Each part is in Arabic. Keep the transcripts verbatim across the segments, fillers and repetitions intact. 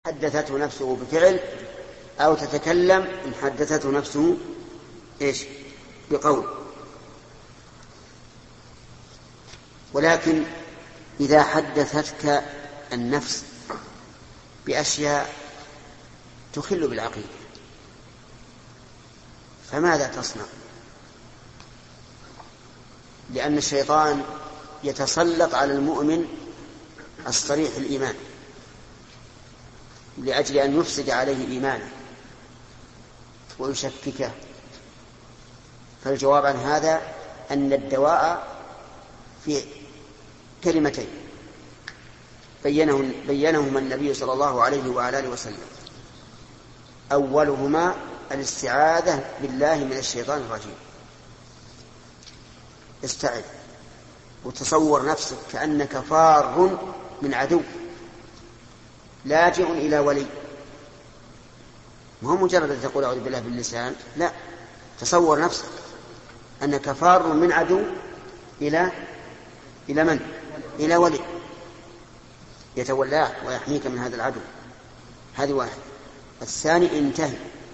حدثته نفسه بفعل، أو تتكلم إن حدثته نفسه إيش بقول. ولكن إذا حدثتك النفس بأشياء تخل بالعقيدة فماذا تصنع؟ لأن الشيطان يتسلط على المؤمن الصريح الإيمان لأجل أن يفسد عليه إيمانه ويشككه. فالجواب عن هذا أن الدواء في كلمتين بينه بينهما النبي صلى الله عليه وعلى آله وسلم. أولهما الاستعاذة بالله من الشيطان الرجيم. استعذ وتصور نفسك كأنك فار من عدو لاجئ إلى ولي، ما هو مجرد أن تقول أعوذ بالله باللسان، لا، تصور نفسك أنك فار من عدو إلى إلى من؟ إلى ولي يتولاك ويحميك من هذا العدو. هذه واحد. الثاني انتهي.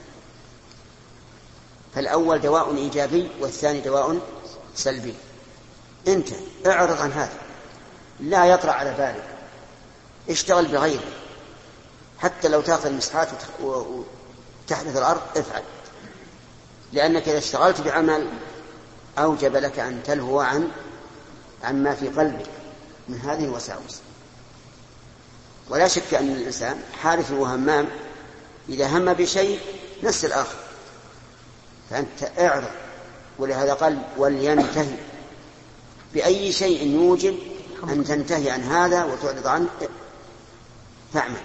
فالأول دواء إيجابي والثاني دواء سلبي. انت اعرض عن هذا، لا يطرأ على بالك، اشتغل بغيره. حتى لو تأخذ المسحات وتحدث الأرض افعل، لأنك إذا اشتغلت بعمل أوجب لك أن تلهو عن عما في قلبك من هذه الوساوس. ولا شك أن الإنسان حارث وهمام، إذا هم بشيء نفس الآخر، فأنت اعرض. ولهذا قال ولينتهي. بأي شيء يوجب أن تنتهي عن هذا وتعرض عنه فاعمل.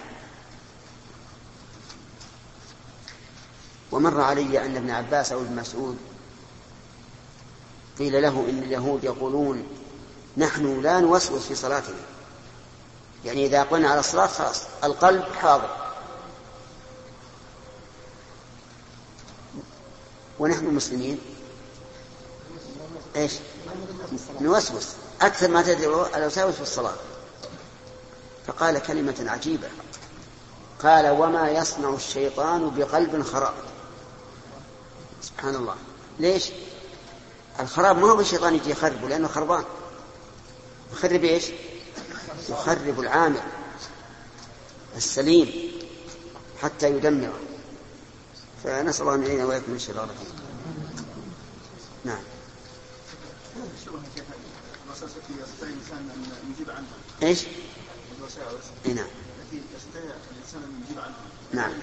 ومر علي أن ابن عباس أو ابن مسعود قيل له إن اليهود يقولون نحن لا نوسوس في صلاتنا، يعني إذا قلنا على الصلاة خلاص القلب حاضر، ونحن مسلمين إيش نوسوس أكثر ما تدعو الوساوس في الصلاة. فقال كلمة عجيبة، قال وما يصنع الشيطان بقلب خراب. سبحان الله. ليش؟ الخراب ما هو بالشيطان يجي يخربه لأنه خربان، يخرب إيش؟ يخرب العامل السليم حتى يدمره. فنسأل الله أن يعيننا وإياكم من الشيطان الرجيم. نعم. إيش؟ نعم. نعم.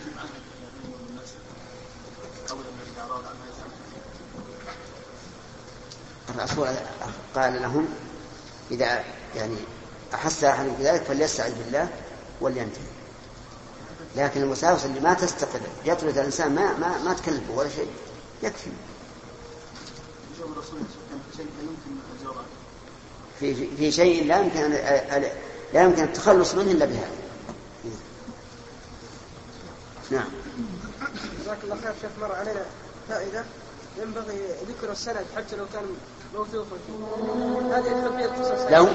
الرسول قال لهم إذا يعني أحس أحد بذلك فليستعذ بالله ولينتهي. لكن المساوس اللي ما تستقل يطرد الإنسان ما ما ما تكلفه ولا شيء يكفي. في في شيء لا يمكن لا يمكن التخلص منه إلا بهذا. نعم. جزاك الله خير. شيخ مر علينا فائدة ينبغي ذكر السند حتى لو كان موثوقا. هذه الخلفية القصص لو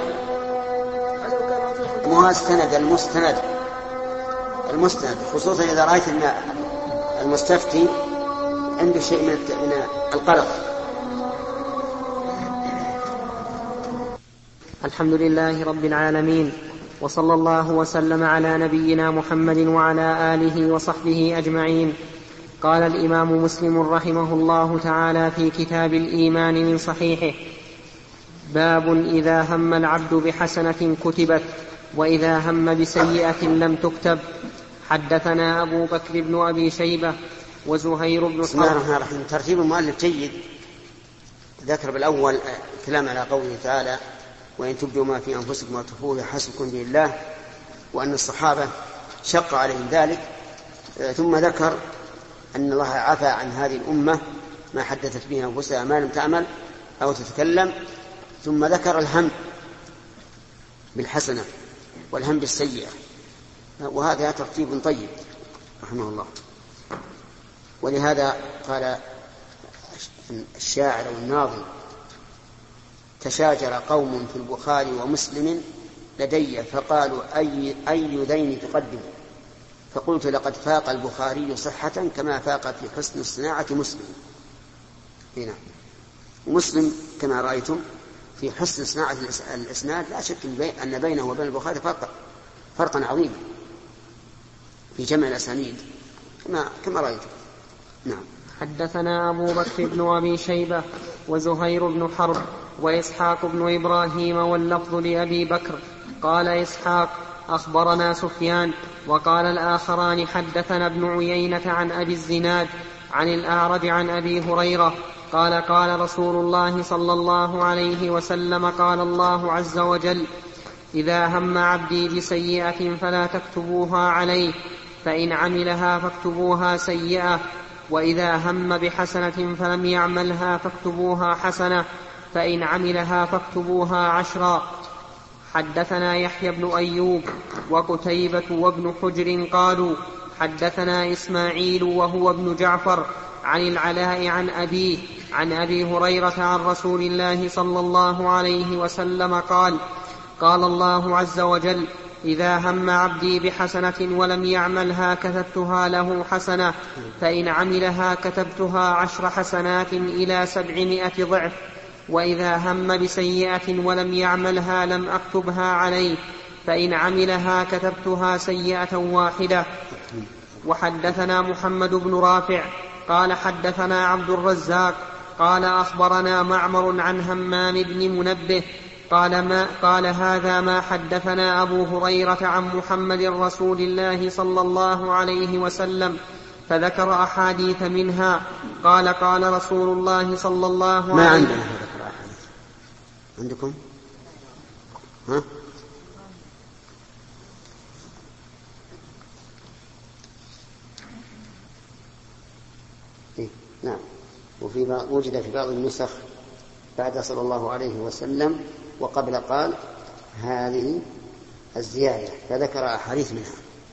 كان مو السند المستند المستند خصوصا إذا رأيت أن المستفتي عنده شيء من القلق. الحمد لله رب العالمين، وصلى الله وسلم على نبينا محمد وعلى آله وصحبه أجمعين. قال الإمام مسلم رحمه الله تعالى في كتاب الإيمان من صحيحه: باب إذا هم العبد بحسنة كتبت وإذا هم بسيئة لم تكتب. حدثنا أبو بكر بن أبي شيبة وزهير بن بسم الله الرحمن الرحيم. ترتيب المؤلف جيد. ذكر بالأول كلام على قوله تعالى: وإن تبدوا ما في أنفسكم وتخفوه يحاسبكم به الله، وأن الصحابة شق عليهم ذلك. ثم ذكر أن الله عفى عن هذه الأمة ما حدثت به أنفسها ما لم تعمل أو تتكلم. ثم ذكر الهم بالحسنة والهم بالسيئة، وهذا ترتيب طيب رحمه الله. ولهذا قال الشاعر والناظم: تشاجر قوم في البخاري ومسلم لدي فقالوا أي, أي ذين تقدم. فقلت لقد فاق البخاري صحة كما فاق في حسن الصناعة مسلم. هنا مسلم كما رأيتم في حسن صناعة الإسناد لا شك أن بينه وبين البخاري فرق فرقا عظيما في جمع الأسانيد كما كما رأيتم. نعم. حدثنا أبو بكر بن أبي شيبة وزهير بن حرب وإسحاق بن إبراهيم واللفظ لأبي بكر. قال إسحاق أخبرنا سفيان وقال الآخران حدثنا ابن عيينة عن أبي الزناد عن الأعرج عن أبي هريرة قال قال رسول الله صلى الله عليه وسلم قال الله عز وجل إذا هم عبدي بسيئة فلا تكتبوها عليه فإن عملها فاكتبوها سيئة وإذا هم بحسنة فلم يعملها فاكتبوها حسنة فإن عملها فاكتبوها عشرا. حدثنا يحيى بن أيوب وقتيبة وابن حجر قالوا حدثنا إسماعيل وهو ابن جعفر عن العلاء عن أبيه عن أبي هريرة عن رسول الله صلى الله عليه وسلم قال قال الله عز وجل إذا هم عبدي بحسنة ولم يعملها كتبتها له حسنة فإن عملها كتبتها عشر حسنات إلى سبعمائة ضعف وإذا هم بسيئة ولم يعملها لم أكتبها عليه فإن عملها كتبتها سيئة واحدة. وحدثنا محمد بن رافع قال حدثنا عبد الرزاق قال أخبرنا معمر عن همام بن منبه قال, ما قال هذا ما حدثنا أبو هريرة عن محمد رسول الله صلى الله عليه وسلم فذكر أحاديث منها. قال قال رسول الله صلى الله عليه وسلم ما عندنا ذكر أحاديث عندكم ها؟ إيه؟ نعم. وفي بعض وجد في بعض النسخ بعد صلى الله عليه وسلم وقبل قال هذه الزيادة فذكر أحاديث منها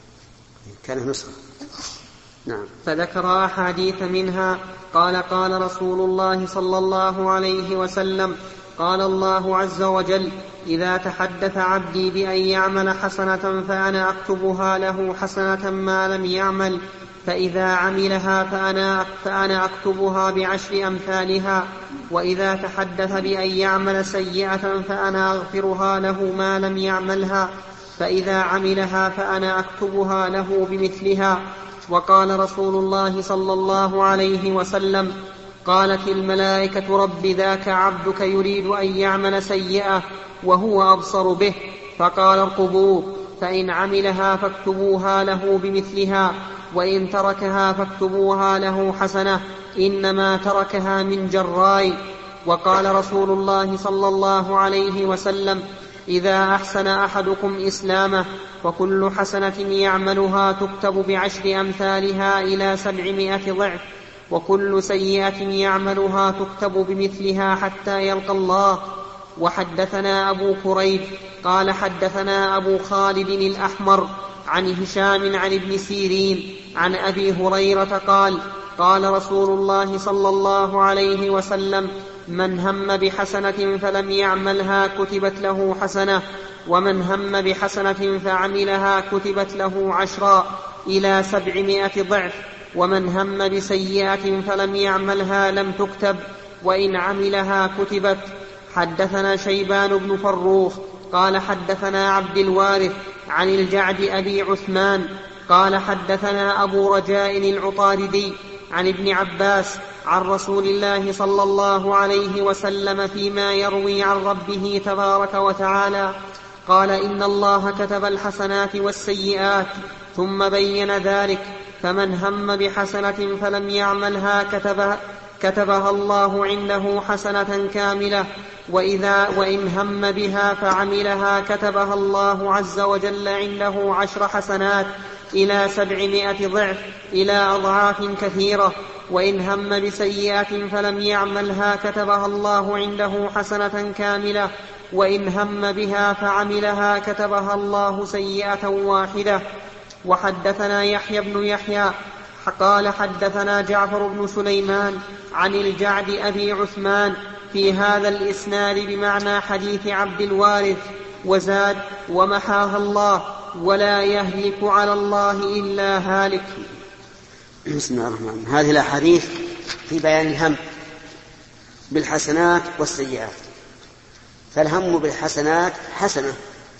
كان نسخة. نعم. فذكر أحاديث منها. قال قال رسول الله صلى الله عليه وسلم قال الله عز وجل إذا تحدث عبدي بأن يعمل حسنة فأنا أكتبها له حسنة ما لم يعمل فإذا عملها فأنا, فأنا أكتبها بعشر أمثالها وإذا تحدث بأن يعمل سيئة فأنا أغفرها له ما لم يعملها فإذا عملها فأنا أكتبها له بمثلها. وقال رسول الله صلى الله عليه وسلم قالت الملائكة رب ذاك عبدك يريد أن يعمل سيئة وهو أبصر به فقال ارقبوه فإن عملها فاكتبوها له بمثلها وإن تركها فاكتبوها له حسنة إنما تركها من جراي. وقال رسول الله صلى الله عليه وسلم إذا أحسن أحدكم إسلامه فكل حسنة يعملها تكتب بعشر أمثالها إلى سبعمائة ضعف وكل سيئة يعملها تكتب بمثلها حتى يلقى الله. وحدثنا أبو كريب قال حدثنا أبو خالد الأحمر عن هشام عن ابن سيرين عن أبي هريرة قال قال رسول الله صلى الله عليه وسلم من هم بحسنة فلم يعملها كتبت له حسنة ومن هم بحسنة فعملها كتبت له عشرا إلى سبعمائة ضعف ومن هم بسيئة فلم يعملها لم تكتب وإن عملها كتبت. حدثنا شيبان بن فروخ قال حدثنا عبد الوارث عن الجعد أبي عثمان قال حدثنا أبو رجاء العطاردي عن ابن عباس عن رسول الله صلى الله عليه وسلم فيما يروي عن ربه تبارك وتعالى قال إن الله كتب الحسنات والسيئات ثم بين ذلك فمن هم بحسنة فلم يعملها كتبها, كتبها الله عنده حسنة كاملة وإذا وإن هم بها فعملها كتبها الله عز وجل عنده عشر حسنات إلى سبعمائة ضعف إلى أضعاف كثيرة وإن هم بسيئة فلم يعملها كتبها الله عنده حسنة كاملة وإن هم بها فعملها كتبها الله سيئة واحدة. وحدثنا يحيى بن يحيى قال حدثنا جعفر بن سليمان عن الجعد أبي عثمان في هذا الإسناد بمعنى حديث عبد الوارث وزاد ومحاها الله ولا يهلك على الله إلا هالك. بسم الله الرحمن الرحيم. هذه الأحاديث في بيان الهم بالحسنات والسيئات. فالهم بالحسنات حسنة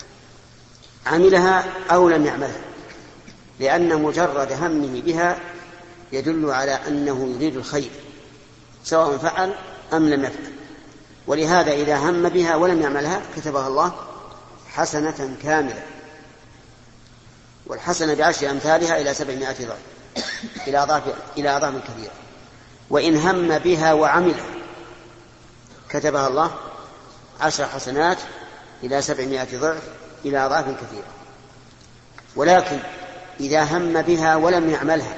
عملها أو لم يعملها، لأن مجرد همه بها يدل على أنه يريد الخير سواء فعل أم لم يفعل. ولهذا إذا هم بها ولم يعملها كتبها الله حسنة كاملة، والحسنة بعشر أمثالها إلى سبعمائة ضعف إلى أضعاف إلى أضعاف كثيرة. وإن هم بها وعملها كتبها الله عشر حسنات إلى سبعمائة ضعف إلى أضعاف كثيرة. ولكن إذا هم بها ولم يعملها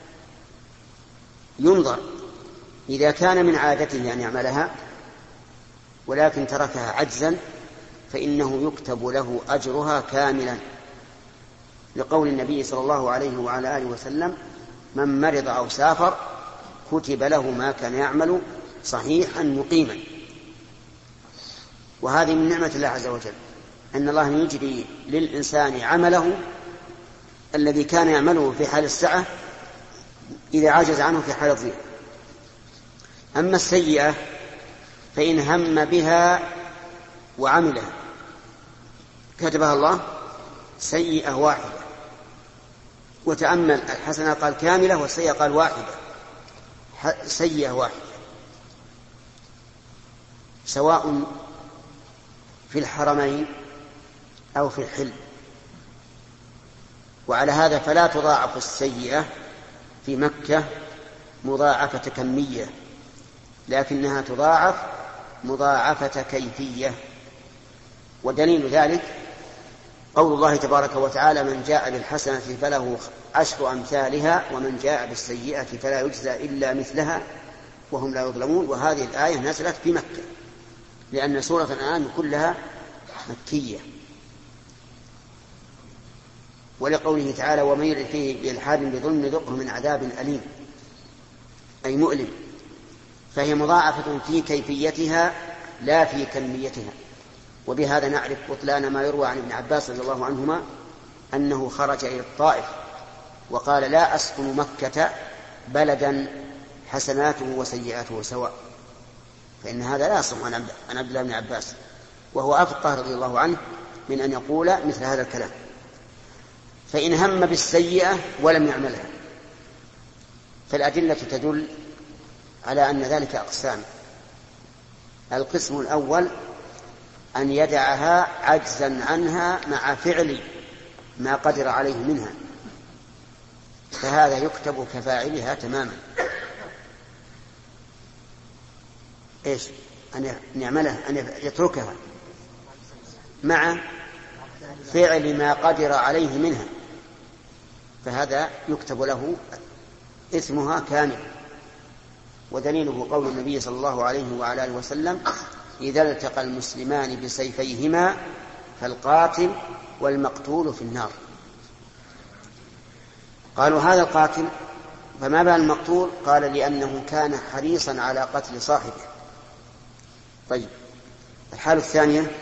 ينظر، إذا كان من عادته أن يعملها ولكن تركها عجزا فإنه يكتب له أجرها كاملا، لقول النبي صلى الله عليه وعلى آله وسلم: من مرض أو سافر كتب له ما كان يعمل صحيحا مقيما. وهذه من نعمة الله عز وجل، أن الله يجري للإنسان عمله الذي كان يعمله في حال السعة إذا عجز عنه في حال الضيق. أما السيئة فإن هم بها وعملها كتبها الله سيئة واحدة. وتأمل الحسنة قال كاملة والسيئة قال واحدة، سيئة واحدة سواء في الحرمين أو في الحل. وعلى هذا فلا تضاعف السيئة في مكة مضاعفة كمية، لكنها تضاعف مضاعفة كيفية. ودليل ذلك قول الله تبارك وتعالى: من جاء بالحسنة فله عشر أمثالها ومن جاء بالسيئة فلا يجزى إلا مثلها وهم لا يظلمون. وهذه الآية نزلت في مكة، لأن سورة الأنعام كلها مكية. ولقوله تعالى: ومن يرد فيه بإلحاد بظلم نذقه من عذاب أليم، أي مؤلم. فهي مضاعفة في كيفيتها لا في كميتها. وبهذا نعرف بطلان ما يروى عن ابن عباس رضي الله عنهما أنه خرج إلى الطائف وقال: لا أسكن مكة بلدا حسناته وسيئاته سواء. فإن هذا لا يصح عن عبد الله بن عباس، وهو أفقه رضي الله عنه من أن يقول مثل هذا الكلام. فإن هم بالسيئة ولم يعملها فالأدلة تدل على أن ذلك أقسام. القسم الأول أن يدعها عجزا عنها مع فعل ما قدر عليه منها، فهذا يكتب كفاعلها تماما. إيش؟ أن يعملها، أن يتركها مع فعل ما قدر عليه منها، فهذا يكتب له إثمها كامل. ودليله قول النبي صلى الله عليه وعلى آله وسلم: إذا التقى المسلمان بسيفيهما فالقاتل والمقتول في النار. قالوا: هذا القاتل، فما بال المقتول؟ قال: لأنه كان حريصا على قتل صاحبه. طيب، الحالة الثانية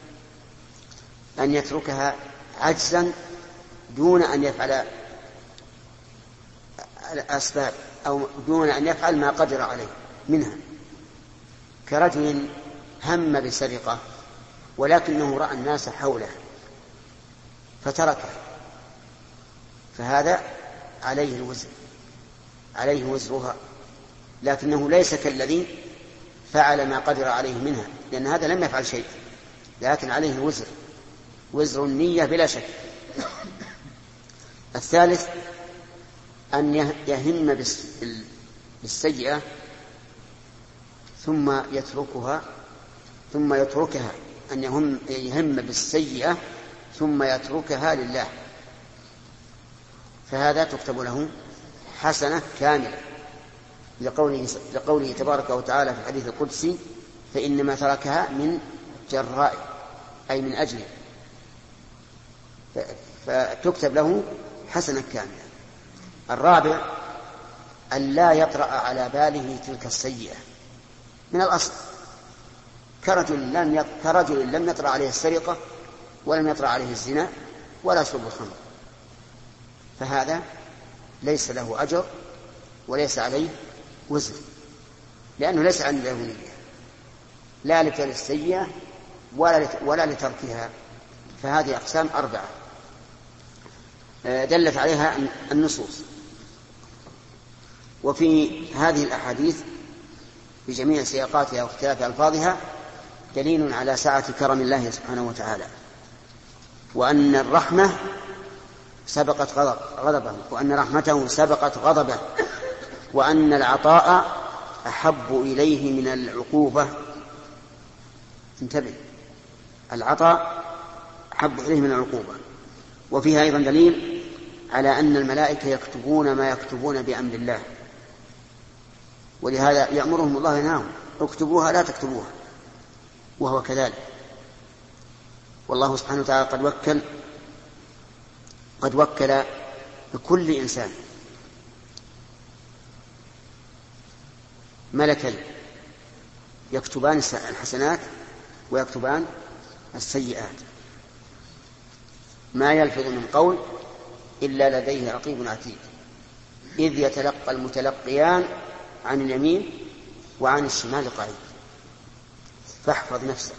أن يتركها عجزا دون أن يفعل الأسباب أو دون أن يفعل ما قدر عليه منها، كرجل هم بسرقة ولكنه رأى الناس حوله فتركه، فهذا عليه الوزر عليه وزرها، لكنه ليس كالذي فعل ما قدر عليه منها، لأن هذا لم يفعل شيء، لكن عليه الوزر، وزر النية بلا شك. الثالث أن يهم بالسيئة ثم يتركها ثم يتركها أن يهم, يهم بالسيئة ثم يتركها لله، فهذا تكتب له حسنة كاملة، لقوله, لقوله تبارك وتعالى في الحديث القدسي: فإنما تركها من جراء، أي من أجله، فتكتب له حسنة كاملة. الرابع أن لا يطرأ على باله تلك السيئة من الأصل، كرجل لم كرجل لم يطرأ عليه السرقة ولم يطرأ عليه الزنا ولا شرب الخمر، فهذا ليس له أجر وليس عليه وزر، لأنه ليس عنده نية لا لفعل السيئة ولا لتركها. فهذه أقسام أربعة دلت عليها النصوص. وفي هذه الأحاديث بجميع سياقاتها واختلاف ألفاظها دليل على سعة كرم الله سبحانه وتعالى، وأن الرحمة سبقت غضبه، وأن رحمته سبقت غضبه، وأن العطاء أحب إليه من العقوبة. انتبه، العطاء أحب إليه من العقوبة. وفيها أيضا دليل على أن الملائكة يكتبون ما يكتبون بأمر الله، ولهذا يأمرهم الله ينهاهم: اكتبوها لا تكتبوها، وهو كذلك. والله سبحانه وتعالى قد وكل قد وكل بكل إنسان ملكين يكتبان الحسنات ويكتبان السيئات، ما يلفظ من قول إلا لديه رقيب عتيد، إذ يتلقى المتلقيان عن اليمين وعن الشمال قعيد. فاحفظ نفسك.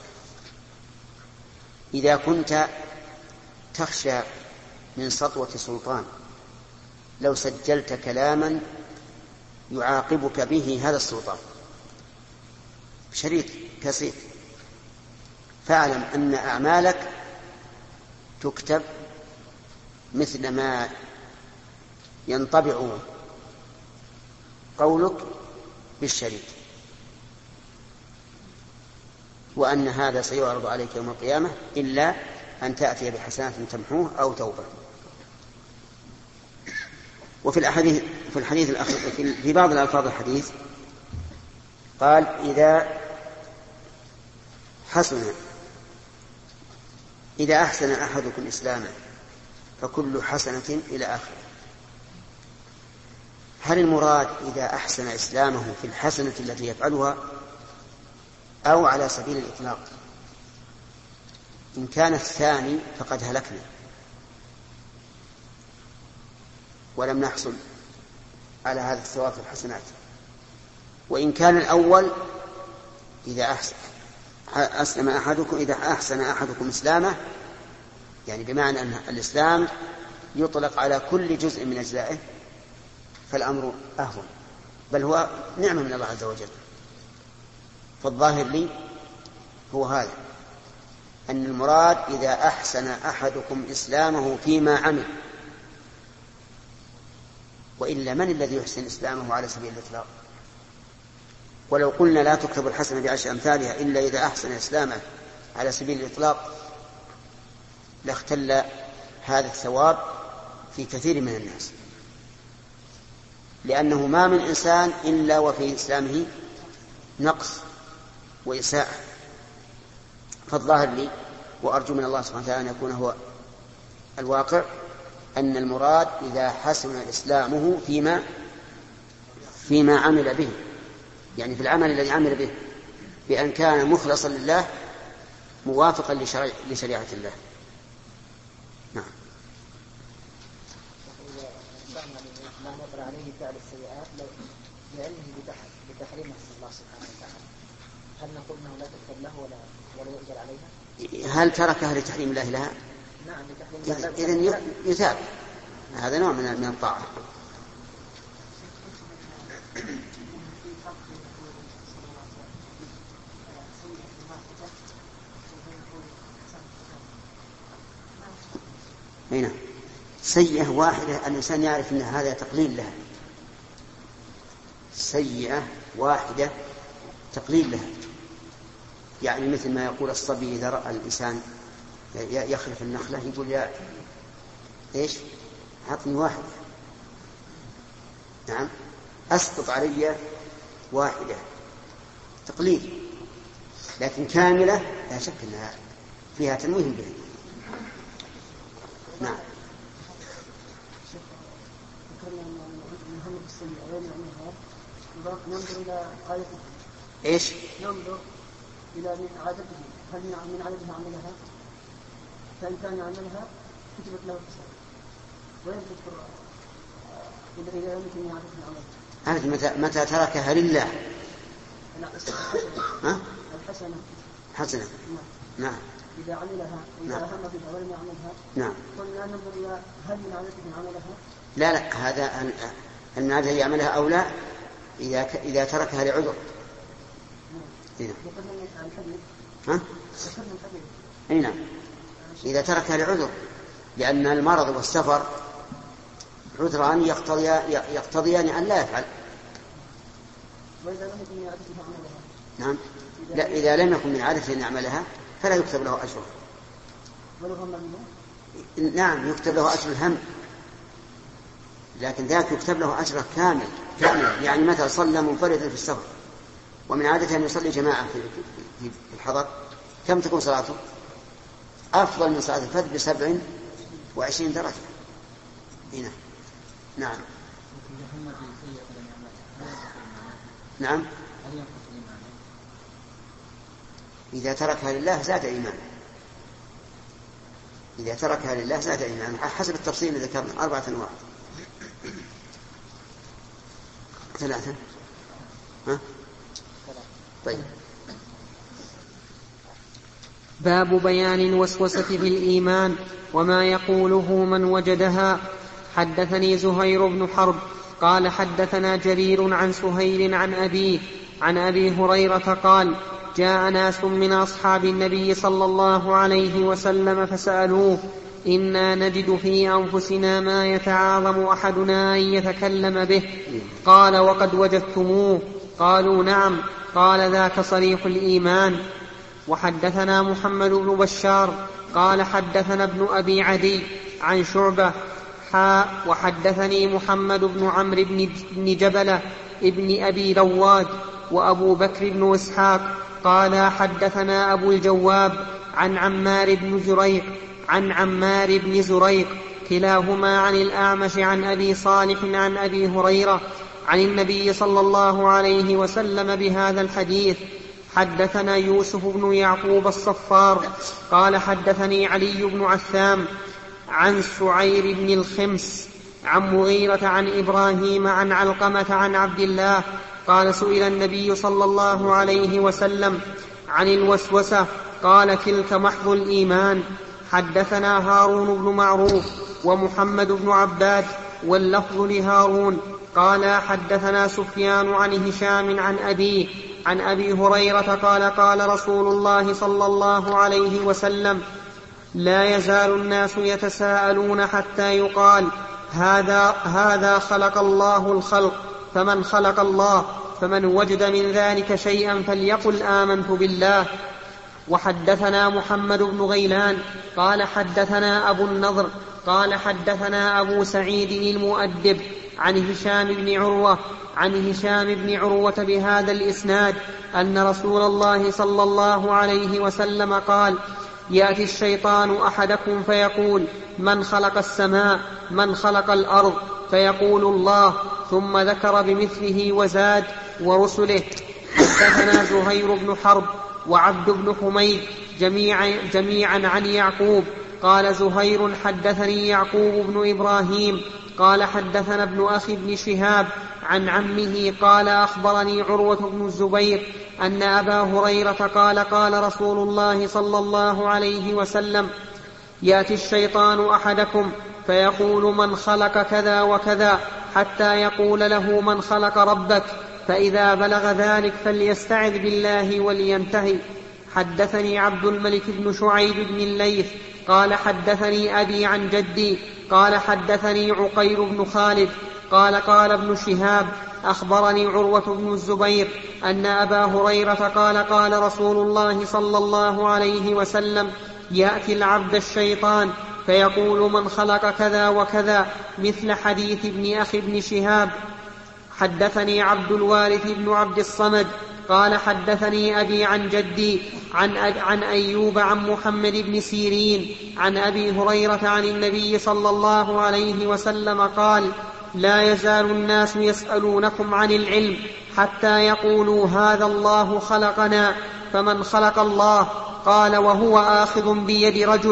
إذا كنت تخشى من سطوة سلطان لو سجلت كلاما يعاقبك به هذا السلطان شريط كثير، فاعلم أن أعمالك تكتب مثل ما ينطبع قولك بالشريط، وأن هذا سيعرض عليك يوم القيامة إلا أن تأتي بحسنات تمحوه أو توبة. وفي الحديث في الحديث الأخير في بعض الألفاظ الحديث قال: إذا حسن إذا أحسن أحدكم إسلامه فكل حسنة إلى آخره. هل المراد إذا أحسن إسلامه في الحسنة التي يفعلها أو على سبيل الإطلاق؟ إن كان الثاني فقد هلكنا ولم نحصل على هذا الثواب في الحسنات. وإن كان الأول إذا أحسن أسلم أحدكم إذا أحسن أحدكم إسلامه، يعني بمعنى أن الإسلام يطلق على كل جزء من أجزائه، فالأمر أهون، بل هو نعمة من الله عز وجل. فالظاهر لي هو هذا، أن المراد إذا أحسن أحدكم إسلامه فيما عمل، وإلا من الذي يحسن إسلامه على سبيل الإطلاق؟ ولو قلنا لا تكتب الحسنة بعشر أمثالها إلا إذا أحسن إسلامه على سبيل الإطلاق لاختل هذا الثواب في كثير من الناس، لأنه ما من إنسان إلا وفي إسلامه نقص وإساءة. فالظاهر لي وأرجو من الله سبحانه وتعالى أن يكون هو الواقع أن المراد إذا حسن إسلامه فيما فيما عمل به، يعني في العمل الذي عمل به، بأن كان مخلصا لله موافقا لشريعة, لشريعة الله. نعم. ما نظر عليه فعل السيئات لعلمه بتحريمه الله سبحانه وتعالى، هل نقول انه لا تكتب له ولا ولا يؤجر عليها؟ هل تركها لتحريم الله لها؟ نعم لتحريم الله. إذن يثاب، هذا نوع من من الطاعة. هنا سيئة واحدة الإنسان يعرف أن هذا تقليل لها، سيئة واحدة تقليل لها، يعني مثل ما يقول الصبي إذا رأى الإنسان يخلف النخلة يقول يا إيش أعطني واحدة، نعم أسقط علي واحدة، تقليل، لكن كاملة لا شك أنها فيها تنويه به. نعم. ننظر إلى غايته. إيش؟ ننظر إلى من عادته، هل من عادته عملها؟ فإن كان يعملها كتبت له الحسنة وين تذكر إذا إذا لم يكن يعرف العمل متى متى تركها لله؟ ها؟ الحسنة حسنة نعم إذا عملها إذا نعم. هم بها ولم يعملها نعم قلنا ننظر إلى هل من عادته من عملها. لا لا هذا أن أن عادته يعملها أو لا إذا ك... إذا تركها لعذر. نعم. ها؟ أي نعم إذا تركها لعذر لأن المرض والسفر عذران يقتضيان أن لا يفعل. وإذا لم يكن من عادته عملها. نعم لا إذا لم يكن من عادته أن يعملها فلا يكتب له أجر. ولو هم منه؟ نعم يكتب له أجر الهم لكن ذاك يكتب له أجر كامل كامل. يعني مثلا صلى منفردا في السفر ومن عادته أن يصلي جماعة في الحضر كم تكون صلاته؟ أفضل من صلاة الفجر بسبع وعشرين درجة. هنا نعم نعم إذا تركها لله زاد إيمانا. إذا تركها لله زاد إيمانا حسب التفصيل اللي ذكرنا أربعة أنواع. ثلاثة ها؟ طيب. باب بيان الوسوسة في الإيمان وما يقوله من وجدها. حدثني زهير بن حرب قال حدثنا جرير عن سهيل عن أبيه عن أبي هريرة قال جاء ناس من أصحاب النبي صلى الله عليه وسلم فسألوه إنا نجد في أنفسنا ما يتعاظم أحدنا أن يتكلم به قال وقد وجدتموه؟ قالوا نعم. قال ذاك صريح الإيمان. وحدثنا محمد بن بشار قال حدثنا ابن أبي عدي عن شعبة حاء وحدثني محمد بن عمرو بن جبلة ابن أبي رواد وأبو بكر بن إسحاق قال حدثنا أبو الجواب عن عمار بن زريق عن عمار بن زريق كلاهما عن الأعمش عن أبي صالح عن أبي هريرة عن النبي صلى الله عليه وسلم بهذا الحديث. حدثنا يوسف بن يعقوب الصفار قال حدثني علي بن عثام عن سعير بن الخمس عن مغيرة عن إبراهيم عن علقمة عن عبد الله قال سئل النبي صلى الله عليه وسلم عن الوسوسة قال تلك محض الإيمان. حدثنا هارون بن معروف ومحمد بن عباد واللفظ لهارون قال حدثنا سفيان عن هشام عن أبيه عن أبي هريرة قال قال رسول الله صلى الله عليه وسلم لا يزال الناس يتساءلون حتى يقال هذا, هذا خلق الله الخلق فمن خلق الله فمن وجد من ذلك شيئا فليقل آمنت بالله. وحدثنا محمد بن غيلان قال حدثنا أبو النضر قال حدثنا أبو سعيد المؤدب عن هشام بن عروة عن هشام بن عروة بهذا الإسناد أن رسول الله صلى الله عليه وسلم قال يأتي الشيطان أحدكم فيقول من خلق السماء من خلق الأرض فيقول الله ثم ذكر بمثله وزاد ورسله. حدثنا زهير بن حرب وعبد بن حميد جميعا, جميعا عن يعقوب قال زهير حدثني يعقوب بن إبراهيم قال حدثنا ابن أخي بن شهاب عن عمه قال أخبرني عروة بن الزبير أن أبا هريرة قال قال رسول الله صلى الله عليه وسلم يأتي الشيطان أحدكم فيقول من خلق كذا وكذا حتى يقول له من خلق ربك فإذا بلغ ذلك فليستعذ بالله ولينتهي. حدثني عبد الملك بن شعيب بن الليث قال حدثني أبي عن جدي قال حدثني عقيل بن خالد قال قال ابن شهاب أخبرني عروة بن الزبير أن أبا هريرة قال قال رسول الله صلى الله عليه وسلم يأتي العبد الشيطان فيقول من خلق كذا وكذا مثل حديث ابن أخي بن شهاب. حدثني عبد الوارث بن عبد الصمد قال حدثني أبي عن جدي عن, عن أيوب عن محمد بن سيرين عن أبي هريرة عن النبي صلى الله عليه وسلم قال لا يزال الناس يسألونكم عن العلم حتى يقولوا هذا الله خلقنا فمن خلق الله قال وهو آخذ بيد رجل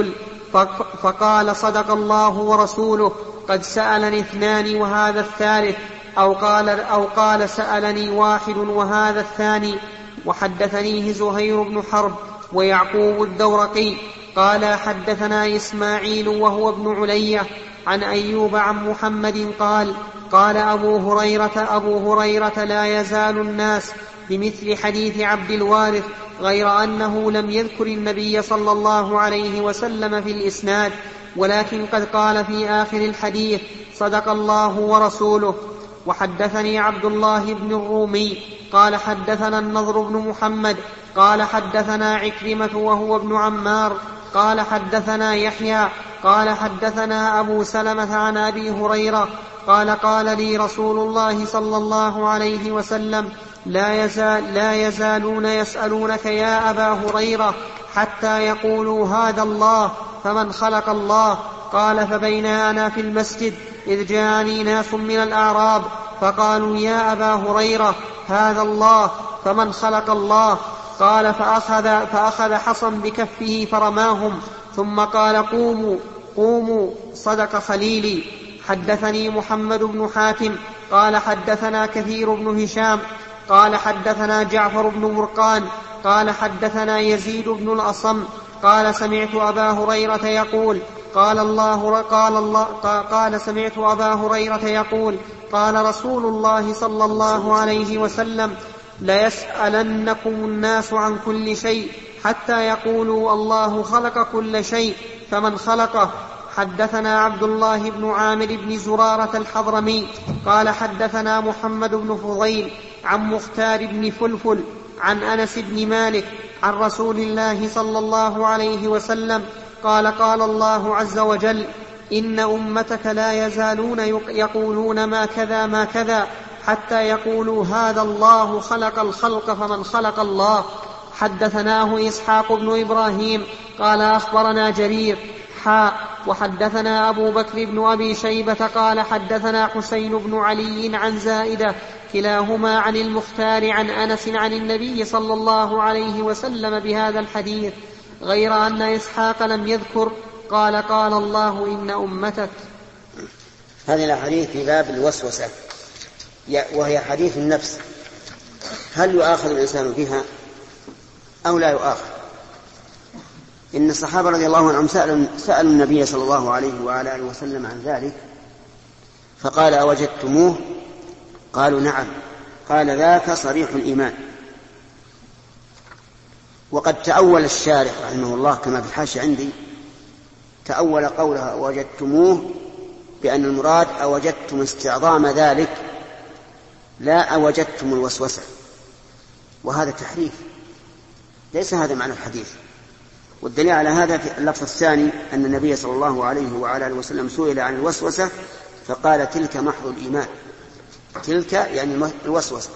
فقال صدق الله ورسوله قد سألني اثنان وهذا الثالث، أو قال, أو قال سألني واحد وهذا الثاني. وحدثنيه زهير بن حرب ويعقوب الدورقي قال حدثنا إسماعيل وهو ابن علية عن أيوب عن محمد قال قال أبو هريرة أبو هريرة لا يزال الناس بمثل حديث عبد الوارث، غير أنه لم يذكر النبي صلى الله عليه وسلم في الإسناد، ولكن قد قال في آخر الحديث صدق الله ورسوله. وحدثني عبد الله بن الرومي قال حدثنا النضر بن محمد قال حدثنا عكرمة وهو ابن عمار قال حدثنا يحيى قال حدثنا أبو سلمة عن أبي هريرة قال قال لي رسول الله صلى الله عليه وسلم لا, يزال لا يزالون يسألونك يا أبا هريرة حتى يقولوا هذا الله فمن خلق الله. قال فبين أنا في المسجد إذ جاءني ناس من الأعراب فقالوا يا أبا هريرة هذا الله فمن خلق الله؟ قال فأخذ, فأخذ حصا بكفه فرماهم ثم قال قوموا قوموا صدق خليلي. حدثني محمد بن حاتم قال حدثنا كثير بن هشام قال حدثنا جعفر بن مرقان قال حدثنا يزيد بن الأصم قال سمعت أبا هريرة يقول قال الله قال الله قال سمعت أبا هريرة يقول قال رسول الله صلى الله عليه وسلم ليسألنكم الناس عن كل شيء حتى يقولوا الله خلق كل شيء فمن خلقه. حدثنا عبد الله بن عامر بن زرارة الحضرمي قال حدثنا محمد بن فضيل عن مختار بن فلفل عن أنس بن مالك عن رسول الله صلى الله عليه وسلم قال قال الله عز وجل إن أمتك لا يزالون يقولون ما كذا ما كذا حتى يقولوا هذا الله خلق الخلق فمن خلق الله. حدثناه إسحاق بن إبراهيم قال أخبرنا جرير حاء وحدثنا أبو بكر بن أبي شيبة قال حدثنا حسين بن علي عن زائدة كلاهما عن المختار عن أنس عن النبي صلى الله عليه وسلم بهذا الحديث، غير أن إسحاق لم يذكر قال قال الله إن أمتك. هذه الحديث في باب الوسوسة وهي حديث النفس، هل يؤاخذ الإنسان بها أو لا يؤاخذ؟ إن الصحابة رضي الله عنهم سألوا, سألوا النبي صلى الله عليه وعلى آله وسلم عن ذلك فقال أوجدتموه؟ قالوا نعم. قال ذاك صريح الإيمان. وقد تأول الشارح رحمه الله كما في الحاشية عندي، تأول قولها أوجدتموه بأن المراد أوجدتم استعظام ذلك لا أوجدتم الوسوسة، وهذا تحريف، ليس هذا معنى الحديث. والدليل على هذا في اللفظ الثاني أن النبي صلى الله عليه وعلى آله وسلم سئل عن الوسوسة فقال تلك محض الإيمان، تلك يعني الوسوسة.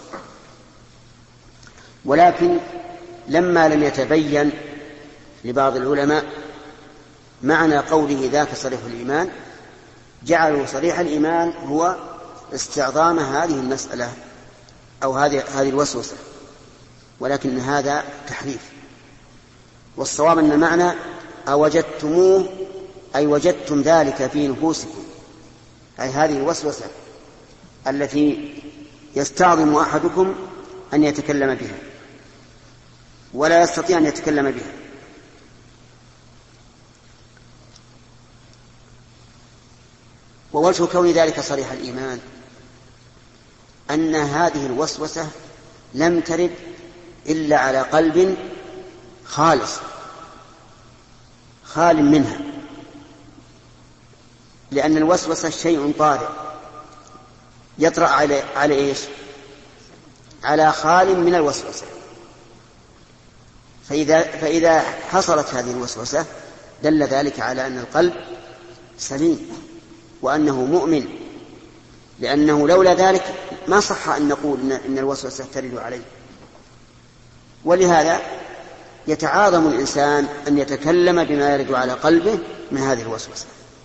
ولكن لما لم يتبين لبعض العلماء معنى قوله ذاك صريح الإيمان جعلوا صريح الإيمان هو استعظام هذه المسألة أو هذه هذه الوسوسة، ولكن هذا تحريف. والصواب أن المعنى أوجدتموه أي وجدتم ذلك في نفوسكم، أي هذه الوسوسة التي يستعظم أحدكم أن يتكلم بها ولا يستطيع أن يتكلم بها. ووجه كون ذلك صريح الإيمان أن هذه الوسوسة لم ترد إلا على قلب خالص خال منها، لأن الوسوسة شيء طارئ يطرأ على على إيش؟ على خال من الوسوسة. فإذا فإذا حصلت هذه الوسوسة دل ذلك على أن القلب سليم وأنه مؤمن، لأنه لولا ذلك ما صح أن نقول إن الوسوسة ترد عليه. ولهذا يتعاظم الإنسان أن يتكلم بما يرد على قلبه من هذه الوسوسة،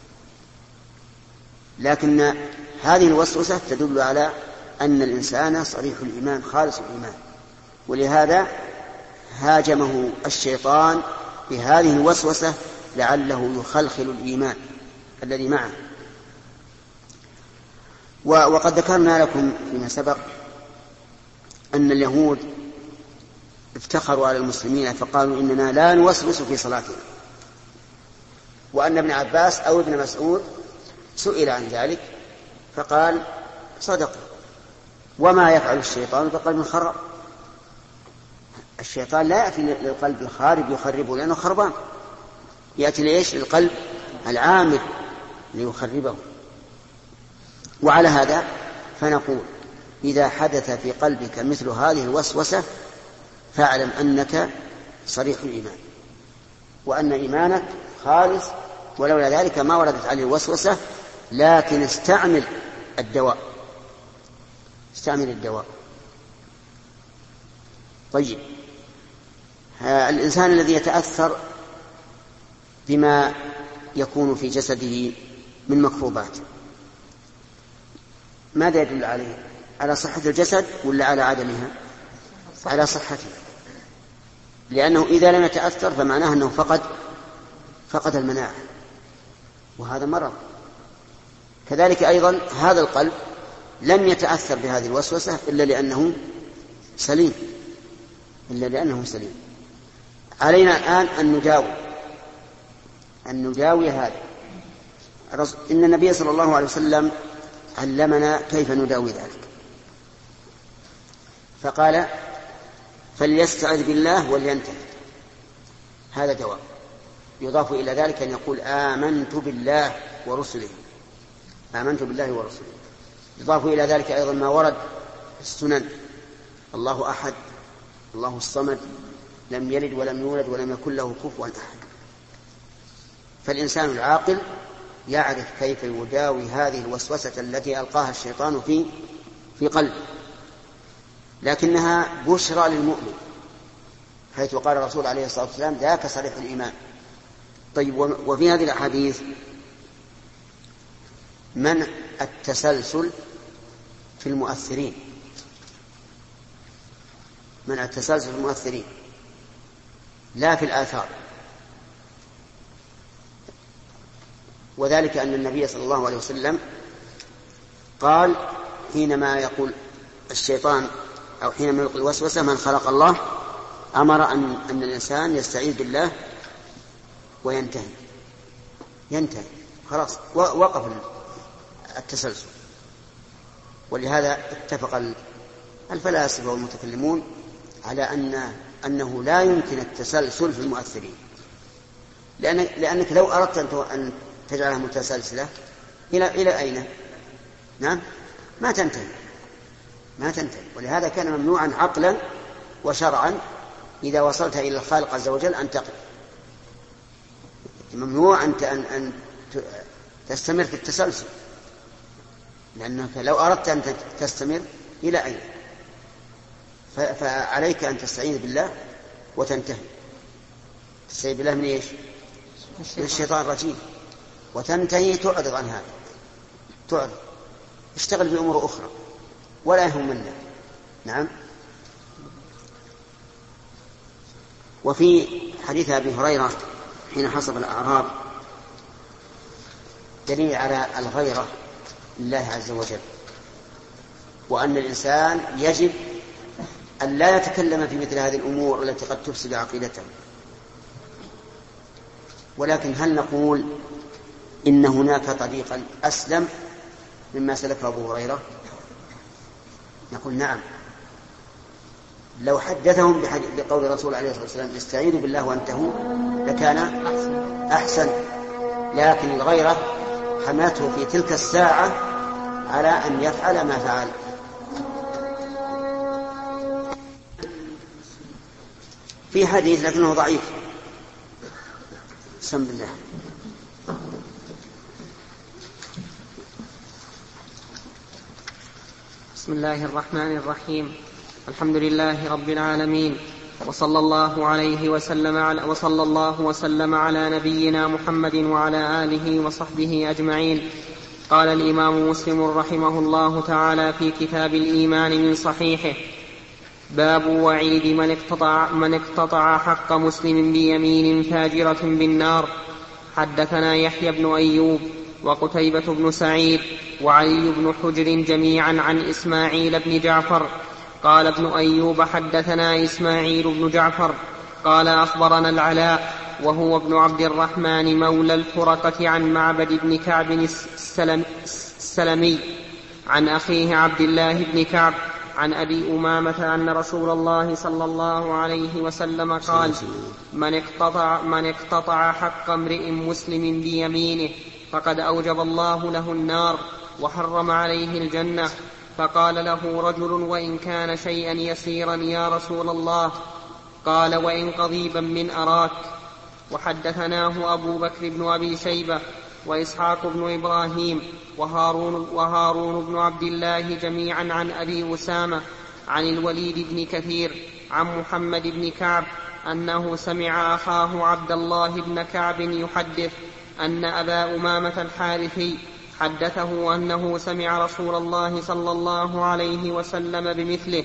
لكن هذه الوسوسة تدل على أن الإنسان صريح الإيمان خالص الإيمان، ولهذا هاجمه الشيطان بهذه الوسوسة لعله يخلخل الإيمان الذي معه. وقد ذكرنا لكم فيما سبق أن اليهود افتخروا على المسلمين فقالوا إننا لا نوسوس في صلاتنا، وأن ابن عباس أو ابن مسعود سئل عن ذلك فقال صدق، وما يفعل الشيطان بقلب خرب. الشيطان لا يأتي للقلب الخارب يخربه لأنه خربان، يأتي ليش؟ للقلب العامر ليخربه. وعلى هذا فنقول إذا حدث في قلبك مثل هذه الوسوسة فاعلم أنك صريح الإيمان وأن إيمانك خالص، ولولا ذلك ما وردت عليه الوسوسة، لكن استعمل الدواء استعمل الدواء. طيب، الإنسان الذي يتأثر بما يكون في جسده من مكروبات ماذا يدل عليه؟ على صحة الجسد ولا على عدمها؟ على صحته، لأنه إذا لم يتأثر فمعناه أنه فقد فقد المناعة، وهذا مرض. كذلك أيضا هذا القلب لم يتأثر بهذه الوسوسة إلا لأنه سليم إلا لأنه سليم. علينا الآن أن نداوي أن نداوي هذا. إن النبي صلى الله عليه وسلم علمنا كيف نداوي ذلك، فقال فليستعذ بالله ولينتهي. هذا دواء. يضاف إلى ذلك أن يقول آمنت بالله ورسله آمنت بالله ورسله. يضاف إلى ذلك أيضا ما ورد في السنن: الله أحد، الله الصمد، لم يلد ولم يولد ولم يكن له كفوا أحد. فالإنسان العاقل يعرف كيف يداوي هذه الوسوسة التي ألقاها الشيطان في في قلبه، لكنها بشرى للمؤمن، حيث قال الرسول عليه الصلاة والسلام ذاك صريح الإيمان. طيب، وفي هذه الأحاديث منع التسلسل في المؤثرين منع التسلسل في المؤثرين لا في الآثار، وذلك أن النبي صلى الله عليه وسلم قال حينما يقول الشيطان أو حينما يلقي الوسوسة من خلق الله، أمر أن, أن الإنسان يستعيذ بالله وينتهي ينتهي خلاص، وقف التسلسل. ولهذا اتفق الفلاسفة والمتكلمون على أن أنه لا يمكن التسلسل في المؤثرين، لأن لأنك لو أردت أن تجعلها متسلسلة إلى إلى أين؟ نعم، ما تنتهي ما تنتهي. ولهذا كان ممنوعا عقلا وشرعا إذا وصلت إلى الخالق عز وجل أن تقف. ممنوع أن أن تستمر في التسلسل، لأنك لو أردت أن تستمر إلى أين؟ فعليك أن تستعيذ بالله وتنتهي. تستعيذ بالله من إيش؟ من الشيطان الرجيم، وتنتهي تعرض عن هذا، تعرض اشتغل بأمور أخرى ولا يهمنا. نعم. وفي حديث أبي هريرة حين حصب الأعراب دليل على الغيرة لله عز وجل، وأن الإنسان يجب أن لا يتكلم في مثل هذه الأمور التي قد تفسد عقيدته. ولكن هل نقول إن هناك طريقا أسلم مما سلكه أبو هريرة؟ نقول نعم، لو حدثهم بقول الرسول عليه الصلاة والسلام استعيذوا بالله وانتهوا لكان أحسن، لكن الغيرة حملته في تلك الساعة على أن يفعل ما فعل. في حديث لكنه ضعيف. بسم الله. بسم الله الرحمن الرحيم. الحمد لله رب العالمين، وصلى الله عليه وسلم على وصلى الله وسلم على نبينا محمد وعلى آله وصحبه أجمعين. قال الإمام مسلم رحمه الله تعالى في كتاب الإيمان من صحيحه: باب وعيد من اقتطع, من اقتطع حق مسلم بيمين فاجرة بالنار. حدثنا يحيى بن أيوب وقتيبة بن سعيد وعلي بن حجر جميعا عن إسماعيل بن جعفر. قال ابن أيوب حدثنا إسماعيل بن جعفر قال أخبرنا العلاء وهو ابن عبد الرحمن مولى الفرقة عن معبد بن كعب السلمي عن أخيه عبد الله بن كعب عن أبي أمامة أن رسول الله صلى الله عليه وسلم قال: من اقتطع, من اقتطع حق امرئ مسلم بيمينه فقد أوجب الله له النار وحرم عليه الجنة. فقال له رجل: وإن كان شيئا يسيرا يا رسول الله؟ قال: وإن قضيبا من أراك. وحدثناه أبو بكر بن أبي شيبة وإسحاق بن إبراهيم وهارون, وهارون بن عبد الله جميعا عن أبي أسامة عن الوليد بن كثير عن محمد بن كعب أنه سمع أخاه عبد الله بن كعب يحدث أن أبا أمامة الحارثي حدثه أنه سمع رسول الله صلى الله عليه وسلم بمثله.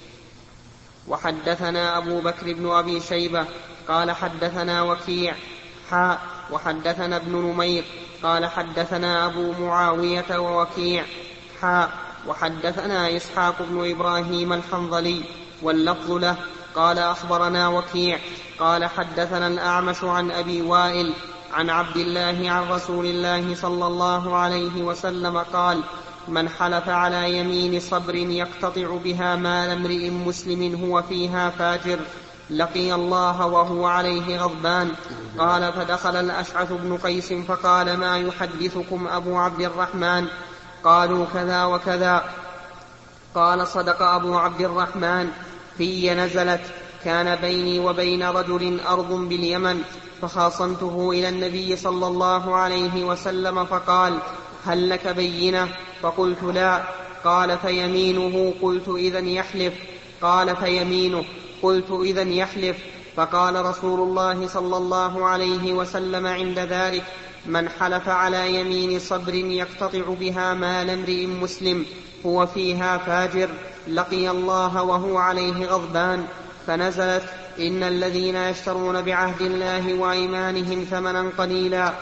وحدثنا أبو بكر بن أبي شيبة قال حدثنا وكيع حاء وحدثنا ابن نمير قال حدثنا أبو معاوية ووكيع حاء وحدثنا إسحاق بن إبراهيم الحنظلي واللفظ له قال أخبرنا وكيع قال حدثنا الأعمش عن أبي وائل عن عبد الله عن رسول الله صلى الله عليه وسلم قال: من حلف على يمين صبر يقتطع بها مال امرئ مسلم هو فيها فاجر لقي الله وهو عليه غضبان. قال: فدخل الأشعث بن قيس فقال: ما يحدثكم أبو عبد الرحمن؟ قالوا: كذا وكذا. قال: صدق أبو عبد الرحمن، في نزلت كان بيني وبين رجل أرض باليمن فخاصمته إلى النبي صلى الله عليه وسلم فقال: هل لك بينة؟ فقلت: لا. قال: فيمينه؟ قلت: إذن يحلف. قال: فيمينه؟ قلت: إذن يحلف. فقال رسول الله صلى الله عليه وسلم عند ذلك: من حلف على يمين صبر يقتطع بها مال امرئ مسلم هو فيها فاجر لقي الله وهو عليه غضبان. فنزلت: إن الذين يشترون بعهد الله وأيمانهم ثمنا قليلا.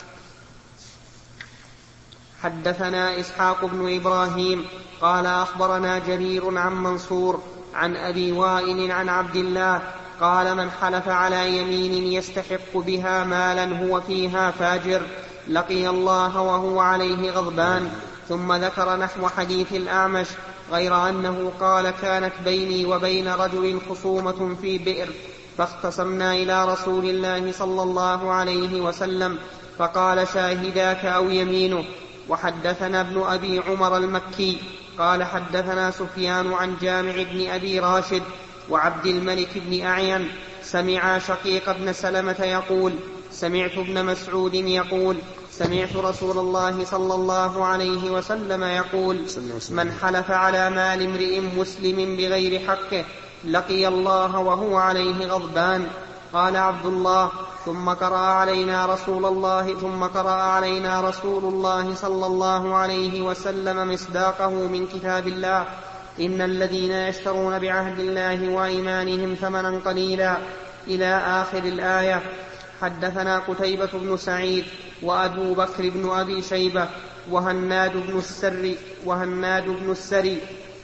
حدثنا إسحاق بن إبراهيم قال أخبرنا جرير عن منصور عن أبي وائل عن عبد الله قال: من حلف على يمين يستحق بها مالا هو فيها فاجر لقي الله وهو عليه غضبان. ثم ذكر نحو حديث الأعمش غير أنه قال: كانت بيني وبين رجل خصومة في بئر فاختصمنا إلى رسول الله صلى الله عليه وسلم فقال: شاهداك أو يمينه. وحدثنا ابن أبي عمر المكي قال حدثنا سفيان عن جامع بن أبي راشد وعبد الملك بن أعين سمع شقيق بن سلمة يقول: سمعت ابن مسعود يقول: سمعت رسول الله صلى الله عليه وسلم يقول: من حلف على مال امرئ مسلم بغير حقه لقي الله وهو عليه غضبان. قال عبد الله: ثم قرأ علينا رسول الله ثم قرأ علينا رسول الله صلى الله عليه وسلم مصداقه من كتاب الله: إن الذين يشترون بعهد الله وأيمانهم ثمنا قليلا إلى آخر الآية. حدثنا قتيبة بن سعيد وأبو بكر بن أبي شيبة وهناد بن السري وهناد بن السري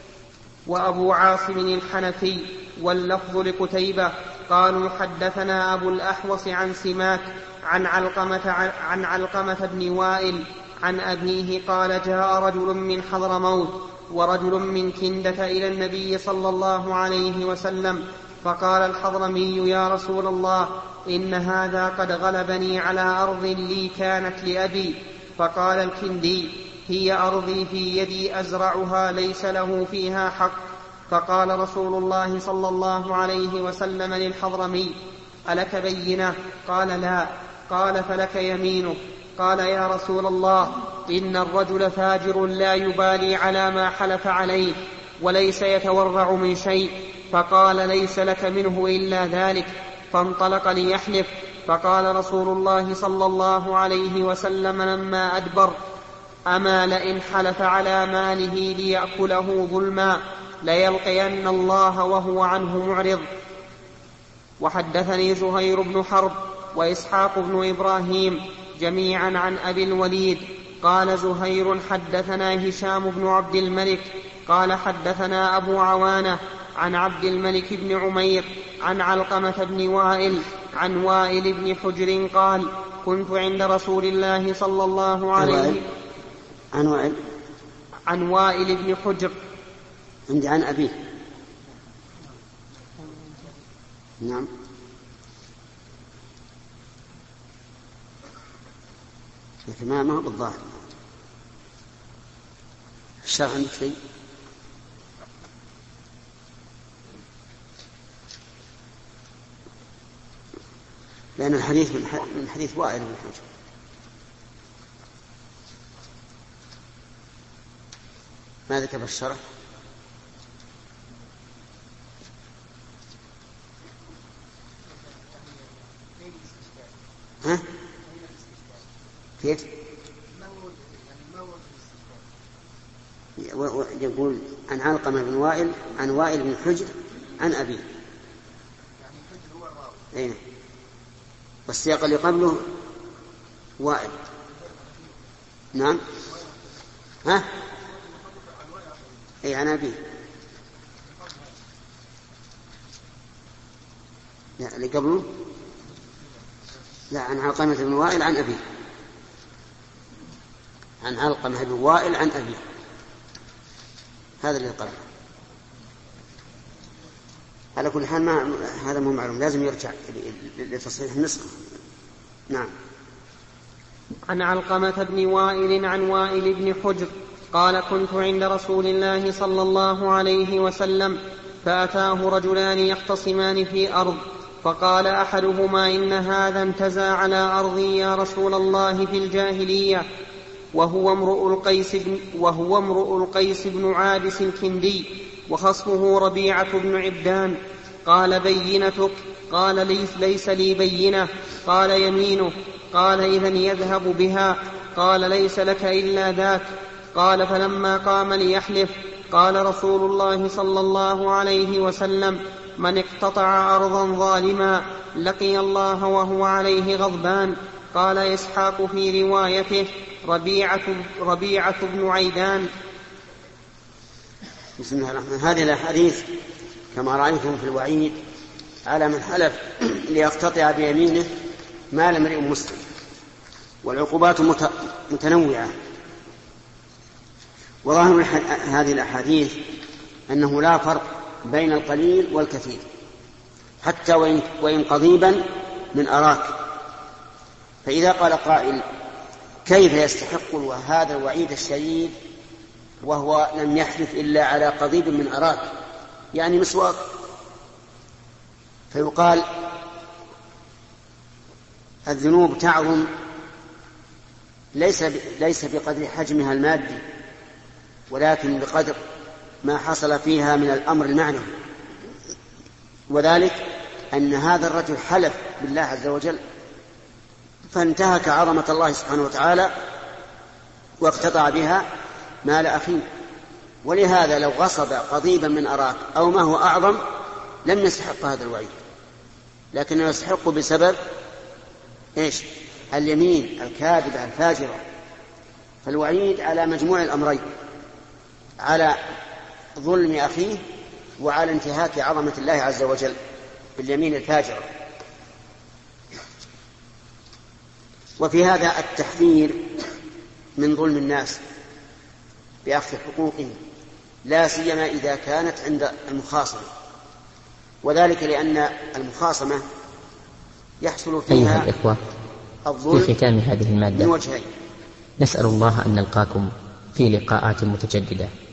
وأبو عاصم الحنفي واللفظ لقتيبة قالوا: حدثنا أبو الأحوص عن سماك عن علقمة, عن علقمة بن وائل عن أبيه قال: جاء رجل من حضرموت ورجل من كندة إلى النبي صلى الله عليه وسلم فقال الحضرمي: يا رسول الله، إن هذا قد غلبني على أرض لي كانت لأبي. فقال الكندي: هي أرضي في يدي أزرعها ليس له فيها حق. فقال رسول الله صلى الله عليه وسلم للحضرمي: ألك بينة؟ قال: لا. قال: فلك يمينه. قال: يا رسول الله، إن الرجل فاجر لا يبالي على ما حلف عليه وليس يتورع من شيء. فقال: ليس لك منه إلا ذلك. فانطلق ليحلف. فقال رسول الله صلى الله عليه وسلم لما أدبر: أما لئن حلف على ماله ليأكله ظلما ليلقين الله وهو عنه معرض. وحدثني زهير بن حرب وإسحاق بن إبراهيم جميعا عن أبي الوليد. قال زهير حدثنا هشام بن عبد الملك قال حدثنا أبو عوانة عن عبد الملك بن عمير عن علقمة بن وائل عن وائل بن حجر قال كنت عند رسول الله صلى الله عليه وسلم. عن وائل عن وائل بن حجر عندي عن أبيه. نعم. ما ما هو بالظاهر. الشرع عندك شيء؟ لأن الحديث من حديث وائل بن حجر. ماذا كتب الشرع؟ ها؟ كيف؟ يقول عن علقمة بن وائل عن وائل بن حجر عن أبيه. أين؟ والسياق اللي قبله وائل. نعم. ها؟ أي عن أبيه. لا اللي قبله لا عن علقمة بن وائل عن أبيه. عن علقمة بن وائل عن أبيه. هذا اللي قبله. على كل حال ما هذا مو معلوم، لازم يرجع لتصحيح النسخة. نعم. عن علقمة بن وائل عن وائل بن حجر قال كنت عند رسول الله صلى الله عليه وسلم فأتاه رجلان يختصمان في أرض فقال أحدهما إن هذا انتزع على أرضي يا رسول الله في الجاهلية وهو امرؤ القيس بن, وهو امرؤ القيس بن عابس الكندي وخصمه ربيعة بن عبدان. قال بينتك؟ قال ليس, ليس لي بينة. قال يمينه؟ قال إذن يذهب بها. قال ليس لك إلا ذاك. قال فلما قام ليحلف قال رسول الله صلى الله عليه وسلم من اقتطع أرضا ظالما لقي الله وهو عليه غضبان. قال إسحاق في روايته ربيعة, ربيعة بن عيدان. بسم الله الرحمن الرحيم. هذه الأحاديث كما رأيتم في الوعيد على من حلف ليقتطع بيمينه مال امرئ مسلم، والعقوبات متنوعة. وظاهر هذه الأحاديث أنه لا فرق بين القليل والكثير حتى وإن قضيبا من أراك. فإذا قال قائل كيف يستحق هذا الوعيد الشديد وهو لم يحلف إلا على قضيب من أراك يعني مسواك؟ فيقال الذنوب تعظم ليس ليس بقدر حجمها المادي ولكن بقدر ما حصل فيها من الأمر المعنوي، وذلك أن هذا الرجل حلف بالله عز وجل فانتهك عظمة الله سبحانه وتعالى واقتطع بها مال أخيه. ولهذا لو غصب قضيبا من أراك أو ما هو أعظم لم يستحق هذا الوعيد، لكنه يستحق بسبب إيش؟ اليمين الكاذبة الفاجرة. فالوعيد على مجموع الأمرين، على ظلم أخيه وعلى انتهاك عظمة الله عز وجل باليمين الفاجرة. وفي هذا التحذير من ظلم الناس بأخذ حقوقهم، لا سيما إذا كانت عند المخاصمة، وذلك لأن المخاصمة يحصل فيها الإخوة الظلم في ختام هذه المادة من وجهين. نسأل الله أن نلقاكم في لقاءات متجددة